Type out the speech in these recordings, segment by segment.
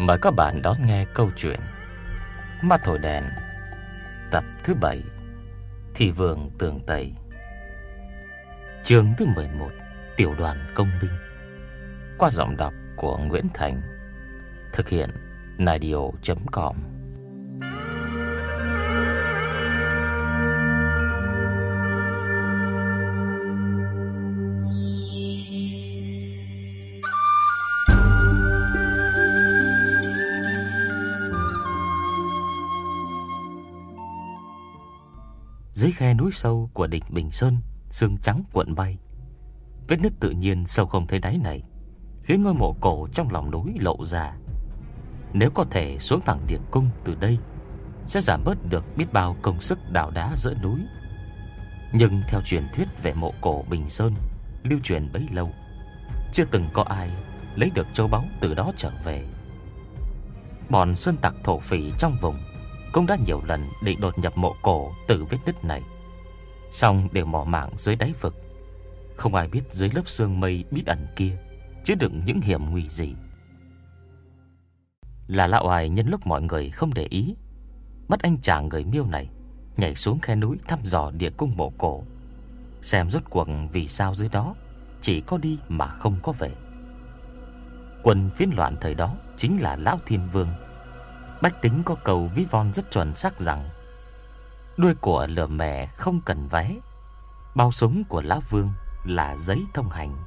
Mời các bạn đón nghe câu chuyện Mắt thổi đèn, tập thứ 7, Thị Vương Tường Tây. Chương thứ 11, Tiểu đoàn công binh. Qua giọng đọc của Nguyễn Thành. Thực hiện Nadio.com. Dưới khe núi sâu của đỉnh Bình Sơn, sương trắng cuộn bay. Vết nứt tự nhiên sâu không thấy đáy này khiến ngôi mộ cổ trong lòng núi lộ ra. Nếu có thể xuống thẳng địa cung từ đây, sẽ giảm bớt được biết bao công sức đào đá giữa núi. Nhưng theo truyền thuyết về mộ cổ Bình Sơn lưu truyền bấy lâu, chưa từng có ai lấy được châu báu từ đó trở về. Bọn sơn tặc thổ phỉ trong vùng cũng đã nhiều lần định đột nhập mộ cổ từ vết nứt này, song đều mò mảng dưới đáy vực. Không ai biết dưới lớp sương mây bí ẩn kia chứa đựng những hiểm nguy gì. Là Lão Oai nhân lúc mọi người không để ý, bắt anh chàng người Miêu này nhảy xuống khe núi thăm dò địa cung mộ cổ, xem rốt cuộc vì sao dưới đó chỉ có đi mà không có về. Quân phiến loạn thời đó chính là Lão Thiên Vương. Bách tính có câu ví von rất chuẩn xác rằng: đuôi của lừa mẹ không cần vé, bao súng của Lão Vương là giấy thông hành.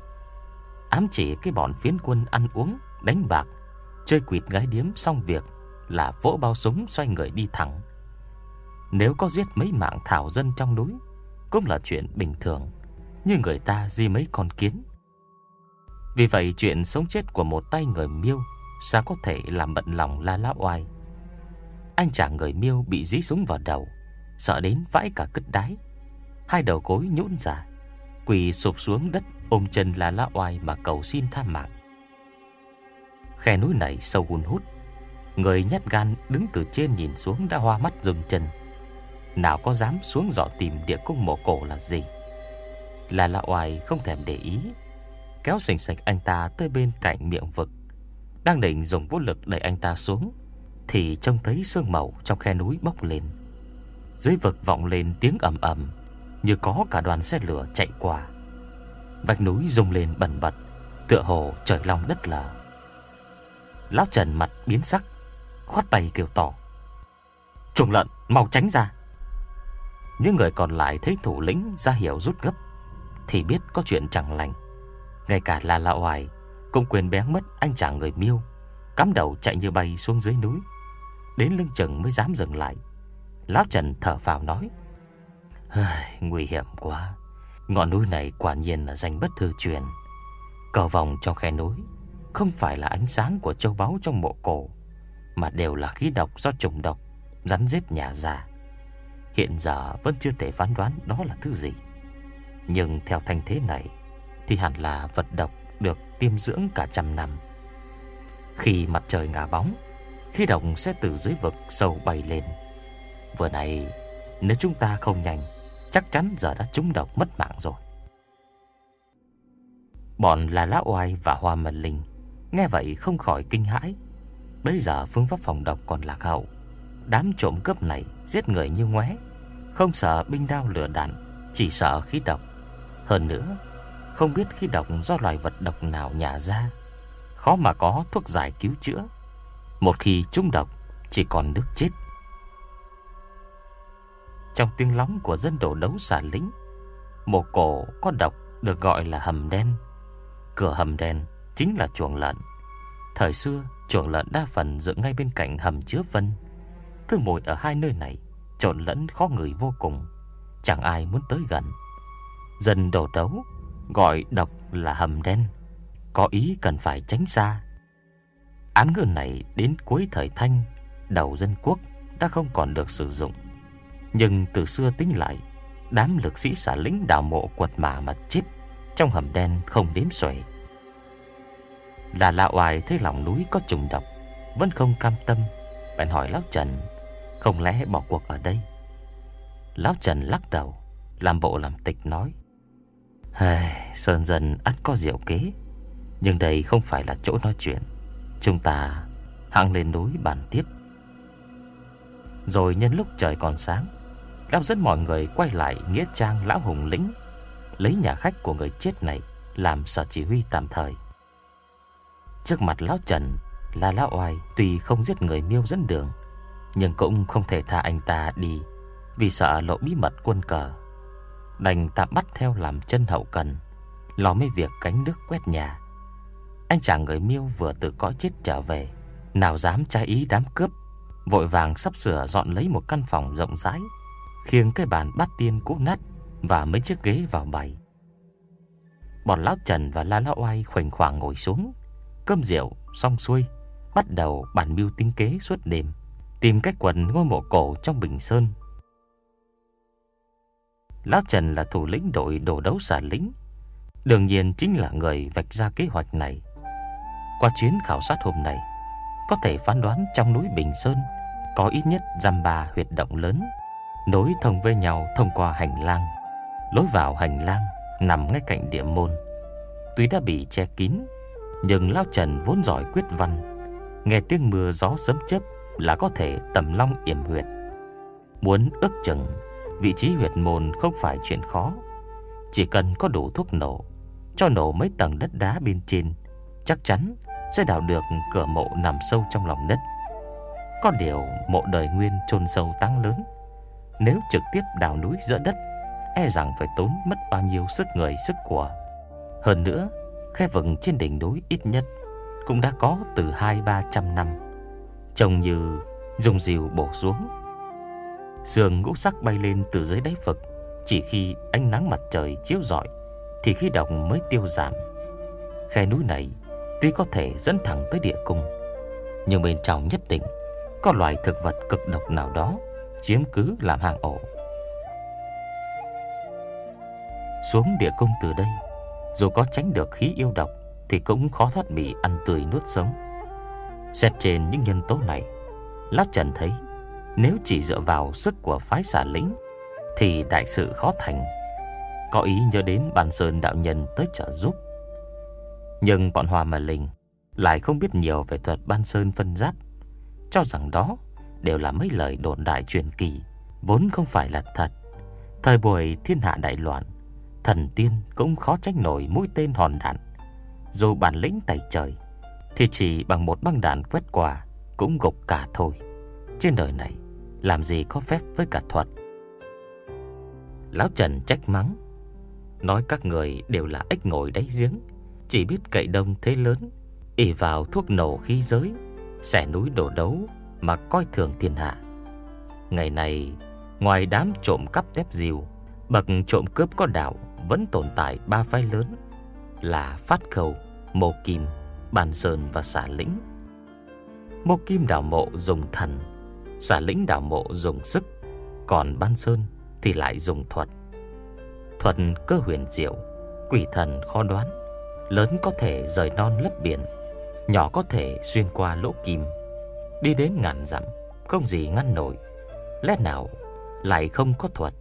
Ám chỉ cái bọn phiến quân ăn uống, đánh bạc, chơi quỵt gái điếm xong việc là vỗ bao súng xoay người đi thẳng. Nếu có giết mấy mạng thảo dân trong núi cũng là chuyện bình thường, như người ta di mấy con kiến. Vì vậy chuyện sống chết của một tay người Miêu sao có thể làm bận lòng La Lão Oai. Anh chàng người Miêu bị dí súng vào đầu, sợ đến vãi cả cứt đái, hai đầu gối nhũn ra, quỳ sụp xuống đất ôm chân La Lão Oai mà cầu xin tha mạng. Khe núi này sâu hun hút, người nhát gan đứng từ trên nhìn xuống đã hoa mắt rung chân. Nào có dám xuống dò tìm địa cung mộ cổ là gì. La Lão Oai không thèm để ý, kéo sành sạch anh ta tới bên cạnh miệng vực. Đang định dùng vũ lực đẩy anh ta xuống thì trông thấy sương màu trong khe núi bốc lên. Dưới vực vọng lên tiếng ầm ầm, như có cả đoàn xe lửa chạy qua. Vách núi rung lên bần bật, tựa hồ trời long đất lở. Lão Trần mặt biến sắc, khoát tay kêu to: "Chuồng lợn, mau tránh ra!" Những người còn lại thấy thủ lĩnh ra hiệu rút gấp thì biết có chuyện chẳng lành. Ngay cả La Lão Oai cũng quên bén mất anh chàng người Miêu, cắm đầu chạy như bay xuống dưới núi. Đến lưng chừng mới dám dừng lại. Lão Trần thở phào nói: "Nguy hiểm quá. Ngọn núi này quả nhiên là danh bất hư truyền. Cầu vòng trong khe núi không phải là ánh sáng của châu báu trong mộ cổ, mà đều là khí độc do trùng độc rắn rết nhả ra. Hiện giờ vẫn chưa thể phán đoán đó là thứ gì, nhưng theo thanh thế này thì hẳn là vật độc được tiêm dưỡng cả trăm năm. Khi mặt trời ngả bóng, khí độc sẽ từ dưới vực sâu bay lên. Vừa nãy nếu chúng ta không nhanh, chắc chắn giờ đã trúng độc mất mạng rồi." Bọn là Lão Oai và Hoa Mân Linh nghe vậy không khỏi kinh hãi. Bây giờ phương pháp phòng độc còn lạc hậu, đám trộm cướp này giết người như ngoé, không sợ binh đao lửa đạn, chỉ sợ khí độc. Hơn nữa không biết khí độc do loài vật độc nào nhả ra, khó mà có thuốc giải cứu chữa. Một khi trúng độc chỉ còn nước chết. Trong tiếng lóng của dân đổ đấu xả lính, mộ cổ có độc được gọi là hầm đen. Cửa hầm đen chính là chuồng lợn. Thời xưa chuồng lợn đa phần dựng ngay bên cạnh hầm chứa vân. Thứ mùi ở hai nơi này trộn lẫn khó ngửi vô cùng, chẳng ai muốn tới gần. Dân đổ đấu gọi độc là hầm đen, có ý cần phải tránh xa. Án ngữ này đến cuối thời Thanh, đầu dân quốc đã không còn được sử dụng. Nhưng từ xưa tính lại, đám lực sĩ xả lính đào mộ quật mả mà chết trong hầm đen không đếm xuể. Là Lão Oai thấy lòng núi có trùng độc, vẫn không cam tâm, bèn hỏi Lão Trần không lẽ bỏ cuộc ở đây. Lão Trần lắc đầu, làm bộ làm tịch nói: "Sơn dân ắt có diệu kế, nhưng đây không phải là chỗ nói chuyện. Chúng ta hăng lên núi bàn tiếp. Rồi nhân lúc trời còn sáng, lão dẫn mọi người quay lại nghĩa trang lão hùng lĩnh, lấy nhà khách của người chết này làm sở chỉ huy tạm thời. Trước mặt lão Trần là lão Oai, tuy không giết người Miêu dẫn đường, nhưng cũng không thể tha anh ta đi, vì sợ lộ bí mật quân cờ. Đành tạm bắt theo làm chân hậu cần, lo mấy việc gánh nước quét nhà. Anh chàng người Miêu vừa từ cõi chết trở về, nào dám trái ý đám cướp, vội vàng sắp sửa dọn lấy một căn phòng rộng rãi, khiêng cái bàn bát tiên cũ nát và mấy chiếc ghế vào bày. Bọn lão Trần và La Lão Oai khoảnh khoảng ngồi xuống, cơm rượu xong xuôi, bắt đầu bàn mưu tính kế suốt đêm, tìm cách quần ngôi mộ cổ trong Bình Sơn. Lão Trần là thủ lĩnh đội đồ đấu xà lính, đương nhiên chính là người vạch ra kế hoạch này. Qua chuyến khảo sát hôm nay, có thể phán đoán trong núi Bình Sơn có ít nhất dăm ba huyệt động lớn, nối thông với nhau thông qua hành lang. Lối vào hành lang nằm ngay cạnh địa môn. Tuy đã bị che kín, nhưng lão Trần vốn giỏi quyết văn, nghe tiếng mưa gió sấm chớp là có thể tầm long yểm huyệt. Muốn ước chừng vị trí huyệt môn không phải chuyện khó, chỉ cần có đủ thuốc nổ, cho nổ mấy tầng đất đá bên trên, chắc chắn sẽ đào được cửa mộ nằm sâu trong lòng đất. Có điều mộ đời nguyên chôn sâu táng lớn, nếu trực tiếp đào núi giữa đất, e rằng phải tốn mất bao nhiêu sức người sức của. Hơn nữa, khe vực trên đỉnh núi ít nhất cũng đã có từ 200-300 năm, trông như dùng dìu bổ xuống. Sương ngũ sắc bay lên từ dưới đáy vực, chỉ khi ánh nắng mặt trời chiếu rọi thì khí độc mới tiêu giảm. Khe núi này tuy có thể dẫn thẳng tới địa cung, nhưng bên trong nhất định có loài thực vật cực độc nào đó chiếm cứ làm hang ổ. Xuống địa cung từ đây, dù có tránh được khí yêu độc thì cũng khó thoát bị ăn tươi nuốt sống. Xét trên những nhân tố này, lão Trần thấy nếu chỉ dựa vào sức của phái xà lĩnh thì đại sự khó thành, có ý nhớ đến Ban Sơn đạo nhân tới trợ giúp. Nhưng bọn Hoa Mà Linh lại không biết nhiều về thuật Ban Sơn phân giáp, cho rằng đó đều là mấy lời đồn đại truyền kỳ, vốn không phải là thật. Thời buổi thiên hạ đại loạn, thần tiên cũng khó tránh nổi mũi tên hòn đạn. Dù bản lĩnh tày trời thì chỉ bằng một băng đạn quét qua cũng gục cả thôi. Trên đời này làm gì có phép với cả thuật. Lão Trần trách mắng, nói các người đều là ếch ngồi đáy giếng, chỉ biết cậy đông thế lớn, ỷ vào thuốc nổ khí giới, xẻ núi đổ đấu mà coi thường thiên hạ. Ngày này, ngoài đám trộm cắp tép diều, bậc trộm cướp có đạo vẫn tồn tại ba phái lớn là Phát Khẩu, Mộ Kim, Ban Sơn và Xà Lĩnh. Mộ Kim đào mộ dùng thần, Xà Lĩnh đào mộ dùng sức, còn Ban Sơn thì lại dùng thuật. Thuật cơ huyền diệu, quỷ thần khó đoán, lớn có thể rời non lấp biển, nhỏ có thể xuyên qua lỗ kim, đi đến ngàn dặm không gì ngăn nổi. Lẽ nào lại không có thuật?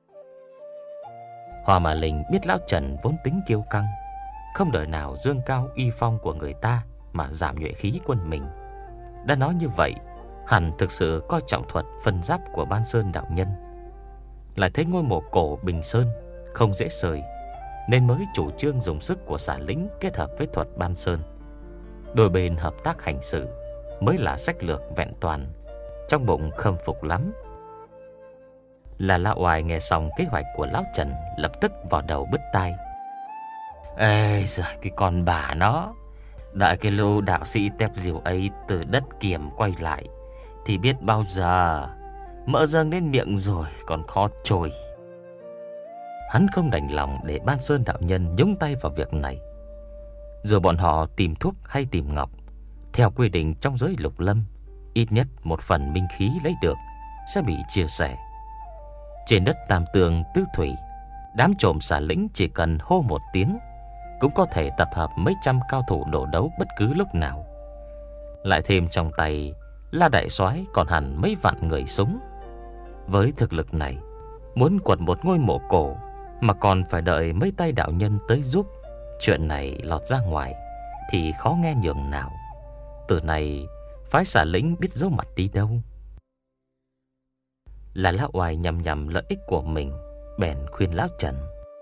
Hoa Mà Linh biết lão Trần vốn tính kiêu căng, không đời nào dương cao uy phong của người ta mà giảm nhuệ khí quân mình. Đã nói như vậy, hẳn thực sự coi trọng thuật phân giáp của Ban Sơn đạo nhân. Lại thấy ngôi mộ cổ Bình Sơn không dễ sời, nên mới chủ trương dùng sức của Xà Lĩnh kết hợp với thuật Ban Sơn. Đôi bên hợp tác hành sự mới là sách lược vẹn toàn. Trong bụng khâm phục lắm. Là Lão Oai nghe xong kế hoạch của lão Trần, lập tức vào đầu bứt tai. Ê giời, cái con bà nó, đợi cái lũ đạo sĩ tép diều ấy từ đất Kiểm quay lại thì biết bao giờ. Mỡ dâng đến miệng rồi còn khó trôi. Hắn không đành lòng để Ban Sơn đạo nhân nhúng tay vào việc này. Dù bọn họ tìm thuốc hay tìm ngọc, theo quy định trong giới lục lâm, ít nhất một phần minh khí lấy được sẽ bị chia sẻ. Trên đất Tam Tường Tứ Thủy, đám trộm Xà Lĩnh chỉ cần hô một tiếng cũng có thể tập hợp mấy trăm cao thủ đổ đấu bất cứ lúc nào. Lại thêm trong tay La Đại Soái còn hẳn mấy vạn người súng. Với thực lực này, muốn quật một ngôi mộ cổ mà còn phải đợi mấy tay đạo nhân tới giúp, chuyện này lọt ra ngoài thì khó nghe nhường nào. Từ này phái xả lính biết giấu mặt đi đâu. Là Lão Oai nhằm nhằm lợi ích của mình, bèn khuyên Lão Trần: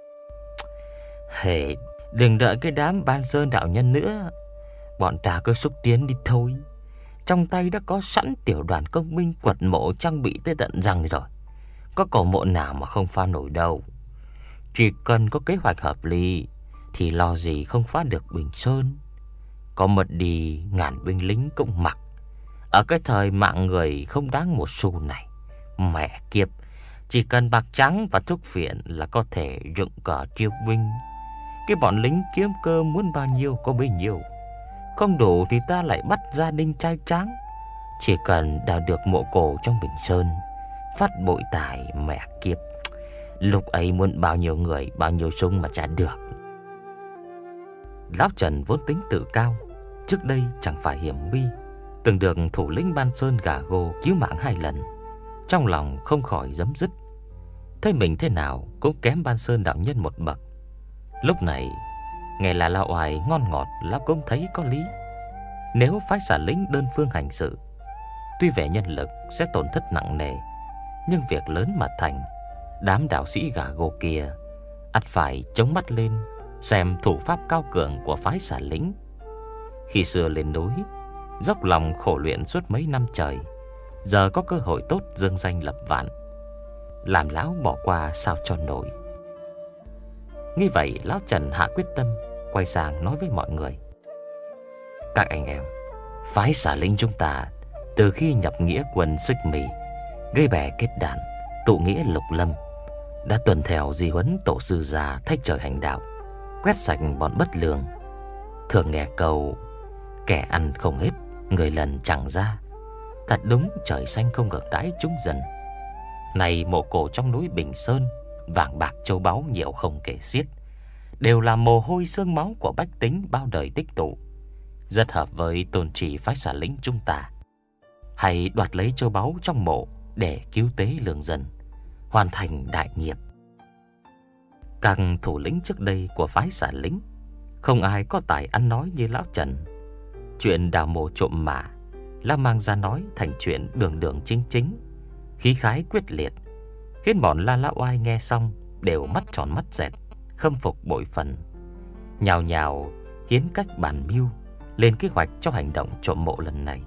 "Hề, đừng đợi cái đám Ban Sơn đạo nhân nữa, bọn ta cứ xúc tiến đi thôi. Trong tay đã có sẵn tiểu đoàn công binh quật mộ trang bị tới tận răng rồi, có cổ mộ nào mà không phá nổi đâu. Chỉ cần có kế hoạch hợp lý thì lo gì không phá được Bình Sơn. Có mất đi ngàn binh lính cũng mặc. Ở cái thời mạng người không đáng một xu này, mẹ kiếp, chỉ cần bạc trắng và thuốc phiện là có thể dựng cờ triều binh. Cái bọn lính kiếm cơ muốn bao nhiêu có bấy nhiêu. Không đủ thì ta lại bắt gia đình trai tráng. Chỉ cần đào được mộ cổ trong Bình Sơn, phát bội tài, mẹ kiếp, lúc ấy muốn bao nhiêu người, bao nhiêu súng mà trả được." Lão Trần vốn tính tự cao, trước đây chẳng phải hiểm nguy, từng được thủ lĩnh Ban Sơn gà gô cứu mạng 2 lần, trong lòng không khỏi giấm dứt. Thấy mình thế nào cũng kém Ban Sơn đạo nhân một bậc. Lúc này nghe là Lão Oai ngon ngọt, lão cũng thấy có lý. Nếu phái xả lính đơn phương hành sự, tuy về nhân lực sẽ tổn thất nặng nề, nhưng việc lớn mà thành, đám đạo sĩ gà gô kia ắt phải chống mắt lên xem thủ pháp cao cường của phái xả lính. Khi xưa lên núi dốc lòng khổ luyện suốt mấy năm trời, giờ có cơ hội tốt dương danh lập vạn, làm lão bỏ qua sao cho nổi. Nghĩ vậy, Lão Trần hạ quyết tâm, quay sang nói với mọi người: "Các anh em, phái xả lính chúng ta từ khi nhập nghĩa quân Xích Mì, gây bè kết đàn, tụ nghĩa lục lâm, đã tuân theo di huấn tổ sư già thách trời hành đạo, quét sạch bọn bất lương. Thường nghe câu kẻ ăn không hết, người lần chẳng ra. Thật đúng trời xanh không ngược đãi chúng dân. Này mộ cổ trong núi Bình Sơn, vàng bạc châu báu nhiều không kể xiết, đều là mồ hôi xương máu của bách tính bao đời tích tụ, rất hợp với tôn chỉ phái xả lính chúng ta. Hãy đoạt lấy châu báu trong mộ để cứu tế lương dân, hoàn thành đại nghiệp." Các thủ lĩnh trước đây của phái xả lính không ai có tài ăn nói như Lão Trần. Chuyện đào mộ trộm mả Lão mang ra nói thành chuyện đường đường chính chính, khí khái quyết liệt, khiến bọn La Lão Oai nghe xong đều mắt tròn mắt dẹt, khâm phục bội phần, nhào nhào hiến cách bàn mưu lên kế hoạch cho hành động trộm mộ lần này.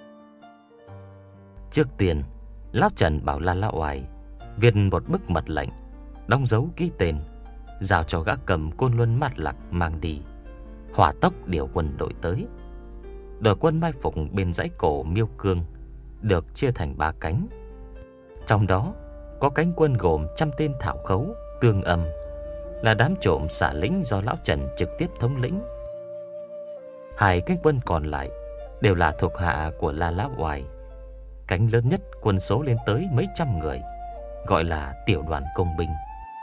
Trước tiên, Lão Trần bảo La Lão Oai viết một bức mật lệnh, đóng dấu ký tên, giao cho gã cầm Côn Luân Mạt Lạc mang đi, hỏa tốc điều quân đội tới. Đội quân mai phục bên dãy cổ Miêu Cương được chia thành 3 cánh. Trong đó có cánh quân gồm 100 tên thảo khấu, tương âm, là đám trộm xả lính do Lão Trần trực tiếp thống lĩnh. 2 cánh quân còn lại đều là thuộc hạ của La Lão Oai. Cánh lớn nhất quân số lên tới mấy trăm người, gọi là tiểu đoàn công binh.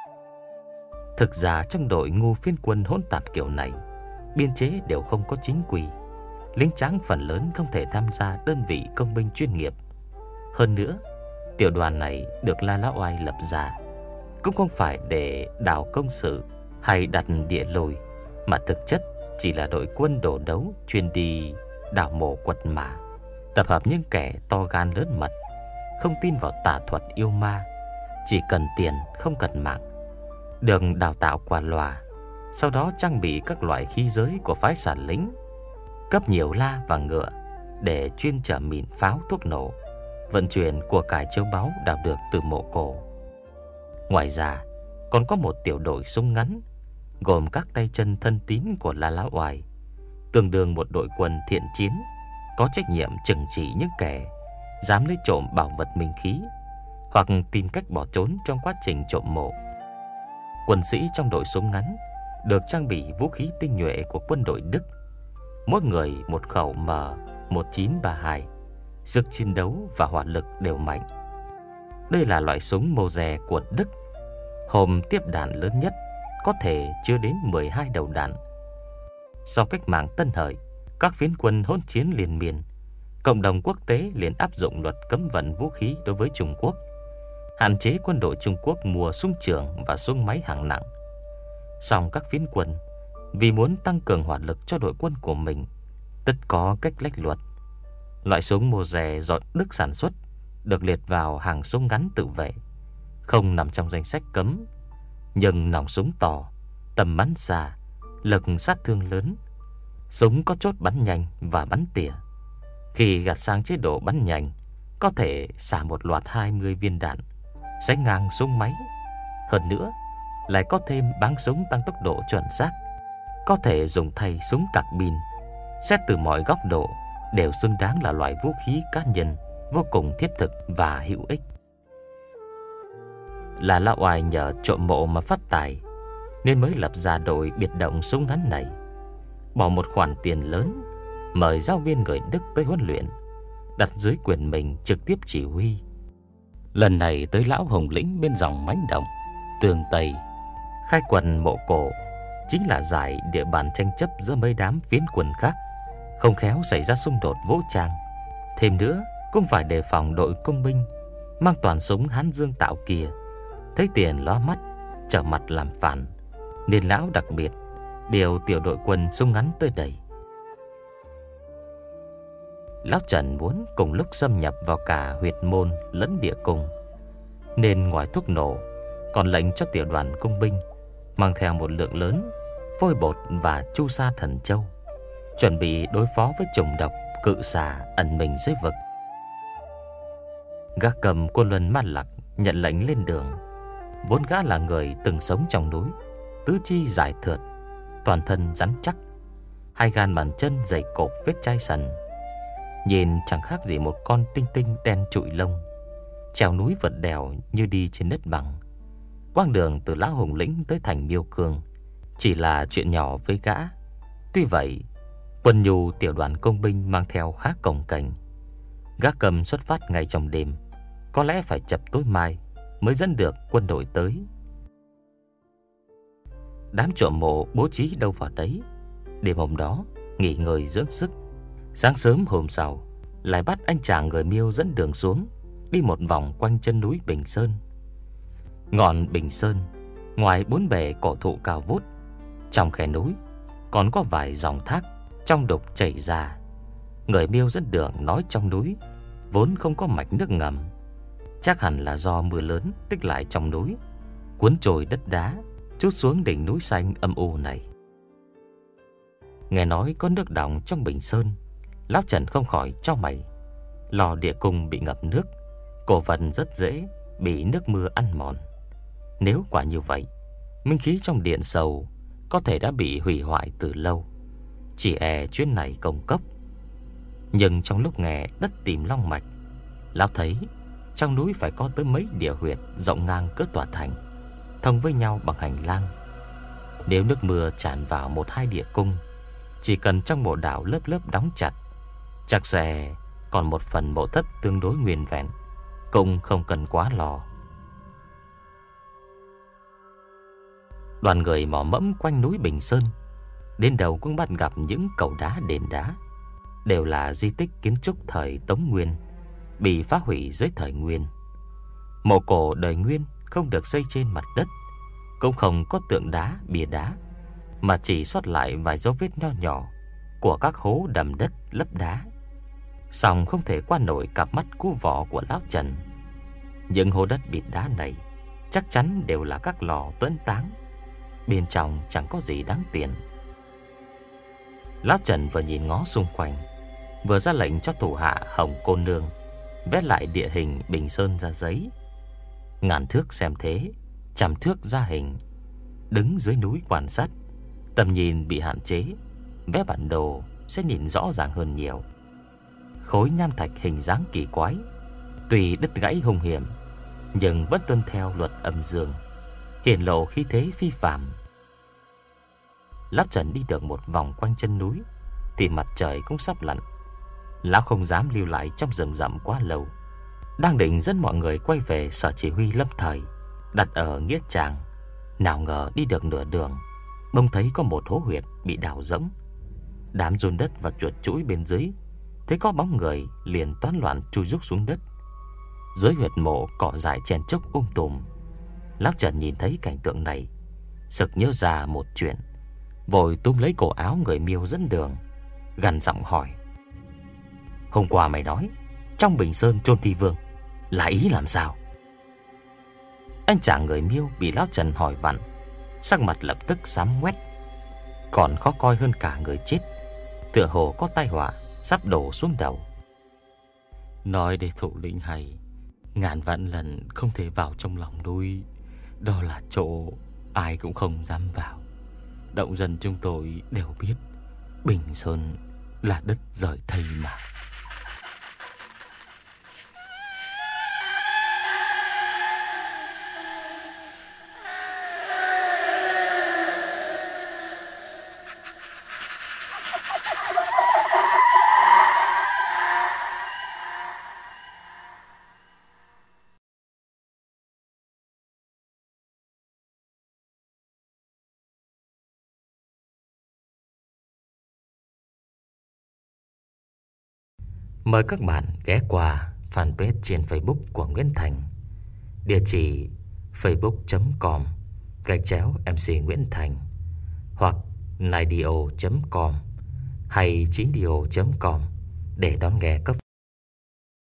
Thực ra trong đội ngu phiên quân hỗn tạp kiểu này, biên chế đều không có chính quy, lính tráng phần lớn không thể tham gia đơn vị công binh chuyên nghiệp. Hơn nữa, tiểu đoàn này được La Lão Oai lập ra cũng không phải để đào công sự hay đặt địa lồi, mà thực chất chỉ là đội quân đổ đấu chuyên đi đào mộ quật mả, tập hợp những kẻ to gan lớn mật, không tin vào tà thuật yêu ma, chỉ cần tiền không cần mạng, được đào tạo qua loa, sau đó trang bị các loại khí giới của phái xả lính, cấp nhiều la và ngựa để chuyên chở mìn pháo thuốc nổ, vận chuyển của cải châu báu đào được từ mộ cổ. Ngoài ra còn có một tiểu đội súng ngắn gồm các tay chân thân tín của La Lão Oai, tương đương một đội quân thiện chiến, có trách nhiệm trừng trị những kẻ dám lấy trộm bảo vật minh khí hoặc tìm cách bỏ trốn trong quá trình trộm mộ. Quân sĩ trong đội súng ngắn được trang bị vũ khí tinh nhuệ của quân đội Đức, mỗi người một khẩu M1932, sức chiến đấu và hỏa lực đều mạnh. Đây là loại súng Moser của Đức, hòm tiếp đạn lớn nhất có thể chứa đến 12 đầu đạn. Sau cách mạng Tân Hợi, các phiến quân hỗn chiến liên miên, cộng đồng quốc tế liền áp dụng luật cấm vận vũ khí đối với Trung Quốc, hạn chế quân đội Trung Quốc mua súng trường và súng máy hạng nặng. Song các phiến quân vì muốn tăng cường hỏa lực cho đội quân của mình, tất có cách lách luật. Loại súng Moze do Đức sản xuất được liệt vào hàng súng ngắn tự vệ, không nằm trong danh sách cấm, nhưng nòng súng to, tầm bắn xa, lực sát thương lớn. Súng có chốt bắn nhanh và bắn tỉa. Khi gạt sang chế độ bắn nhanh, có thể xả một loạt 20 viên đạn, sánh ngang súng máy. Hơn nữa, lại có thêm báng súng tăng tốc độ chuẩn xác, có thể dùng thay súng cạc bin. Xét từ mọi góc độ, đều xứng đáng là loại vũ khí cá nhân vô cùng thiết thực và hữu ích. Là Lão Oai nhờ trộm mộ mà phát tài, nên mới lập ra đội biệt động súng ngắn này, bỏ một khoản tiền lớn, mời giáo viên người Đức tới huấn luyện, đặt dưới quyền mình trực tiếp chỉ huy. Lần này tới Lão Hồng Lĩnh bên dòng Mánh Động, Tường Tây, khai quần Mộ Cổ, chính là giải địa bàn tranh chấp giữa mấy đám phiến quân khác, không khéo xảy ra xung đột vũ trang. Thêm nữa, cũng phải đề phòng đội công binh mang toàn súng Hán Dương tạo kia, thấy tiền lóa mắt, trở mặt làm phản, nên lão đặc biệt điều tiểu đội quân súng ngắn tới đây. Lão Trần muốn cùng lúc xâm nhập vào cả huyệt môn lẫn địa cung, nên ngoài thuốc nổ, còn lệnh cho tiểu đoàn công binh mang theo một lượng lớn vôi bột và chu sa thần châu, chuẩn bị đối phó với trùng độc cự xà ẩn mình dưới vực. Gã cầm Côn Luân Ma Lặc nhận lệnh lên đường. Vốn gã là người từng sống trong núi, tứ chi dài thượt, toàn thân rắn chắc, hai gan bàn chân dày cộp vết chai sần, nhìn chẳng khác gì một con tinh tinh đen trụi lông, trèo núi vượt đèo như đi trên đất bằng. Quãng đường từ Lão Hồng Lĩnh tới thành Miêu Cương chỉ là chuyện nhỏ với gã. Tuy vậy, quân nhu tiểu đoàn công binh mang theo khá cồng kềnh. Gã cầm xuất phát ngay trong đêm, có lẽ phải chập tối mai mới dẫn được quân đội tới. Đám trộm mộ bố trí đâu vào đấy. Đêm hôm đó nghỉ ngơi dưỡng sức, sáng sớm hôm sau lại bắt anh chàng người Miêu dẫn đường xuống, đi một vòng quanh chân núi Bình Sơn. Ngọn Bình Sơn, ngoài 4 bề cổ thụ cao vút, trong khe núi còn có vài dòng thác trong đục chảy ra. Người Miêu dẫn đường nói trong núi vốn không có mạch nước ngầm, chắc hẳn là do mưa lớn tích lại trong núi, cuốn trôi đất đá trút xuống đỉnh núi xanh âm u này. Nghe nói có nước đọng trong Bình Sơn, Lão Trần không khỏi chau mày. Lò địa cung bị ngập nước, cổ vật rất dễ bị nước mưa ăn mòn. Nếu quả như vậy, minh khí trong điện sầu có thể đã bị hủy hoại từ lâu, chỉ e chuyến này công cốc. Nhưng trong lúc nghe đất tìm long mạch, Lão thấy trong núi phải có tới mấy địa huyệt rộng ngang cỡ tòa thành, thông với nhau bằng hành lang. Nếu nước mưa tràn vào một hai địa cung, chỉ cần trong mộ đảo lớp lớp đóng chặt, chắc sẽ còn một phần mộ thất tương đối nguyên vẹn, cũng không cần quá lo. Đoàn người mò mẫm quanh núi Bình Sơn, đến đầu cũng bắt gặp những cầu đá đền đá, đều là di tích kiến trúc thời Tống Nguyên, bị phá hủy dưới thời Nguyên. Mộ cổ đời Nguyên không được xây trên mặt đất, cũng không có tượng đá, bia đá, mà chỉ sót lại vài dấu vết nho nhỏ của các hố đầm đất lấp đá. Song không thể qua nổi cặp mắt cú vỏ của Lão Trần. Những hố đất bịt đá này chắc chắn đều là các lò tuấn táng, bên trong chẳng có gì đáng tiền. Lão Trần vừa nhìn ngó xung quanh, vừa ra lệnh cho thủ hạ Hồng Cô Nương vẽ lại địa hình Bình Sơn ra giấy. Ngàn thước xem thế, trăm thước ra hình. Đứng dưới núi quan sát, tầm nhìn bị hạn chế, vẽ bản đồ sẽ nhìn rõ ràng hơn nhiều. Khối nham thạch hình dáng kỳ quái, tuy đứt gãy hung hiểm, nhưng vẫn tuân theo luật âm dương, hiển lộ khí thế phi phàm. Lão Trần đi được một vòng quanh chân núi thì mặt trời cũng sắp lặn. Lão không dám lưu lại trong rừng rậm quá lâu, đang định dẫn mọi người quay về sở chỉ huy lâm thời đặt ở Nghĩa Trang. Nào ngờ đi được nửa đường, bỗng thấy có một hố huyệt bị đào rỗng. Đám giun đất và chuột chuỗi bên dưới thấy có bóng người liền toán loạn chui rúc xuống đất. Dưới huyệt mộ cỏ dại chen chúc tùm. Lão Trần nhìn thấy cảnh tượng này, sực nhớ ra một chuyện, vội túm lấy cổ áo người Miêu dẫn đường, gằn giọng hỏi: Hôm qua mày nói trong Bình Sơn chôn thi vương, là ý làm sao? Anh chàng người Miêu bị lão Trần hỏi vặn, sắc mặt lập tức xám ngoét. Còn khó coi hơn cả người chết, tựa hồ có tai họa sắp đổ xuống đầu. Nói để thủ lĩnh hay, ngàn vạn lần không thể vào trong lòng núi. Đó là chỗ ai cũng không dám vào. Động dân chúng tôi đều biết Bình Sơn là đất rời thây mà. Mời các bạn ghé qua fanpage trên Facebook của Nguyễn Thành, địa chỉ facebook.com/MC Nguyễn Thành, hoặc naidio.com hay 9dio.com để đón nghe các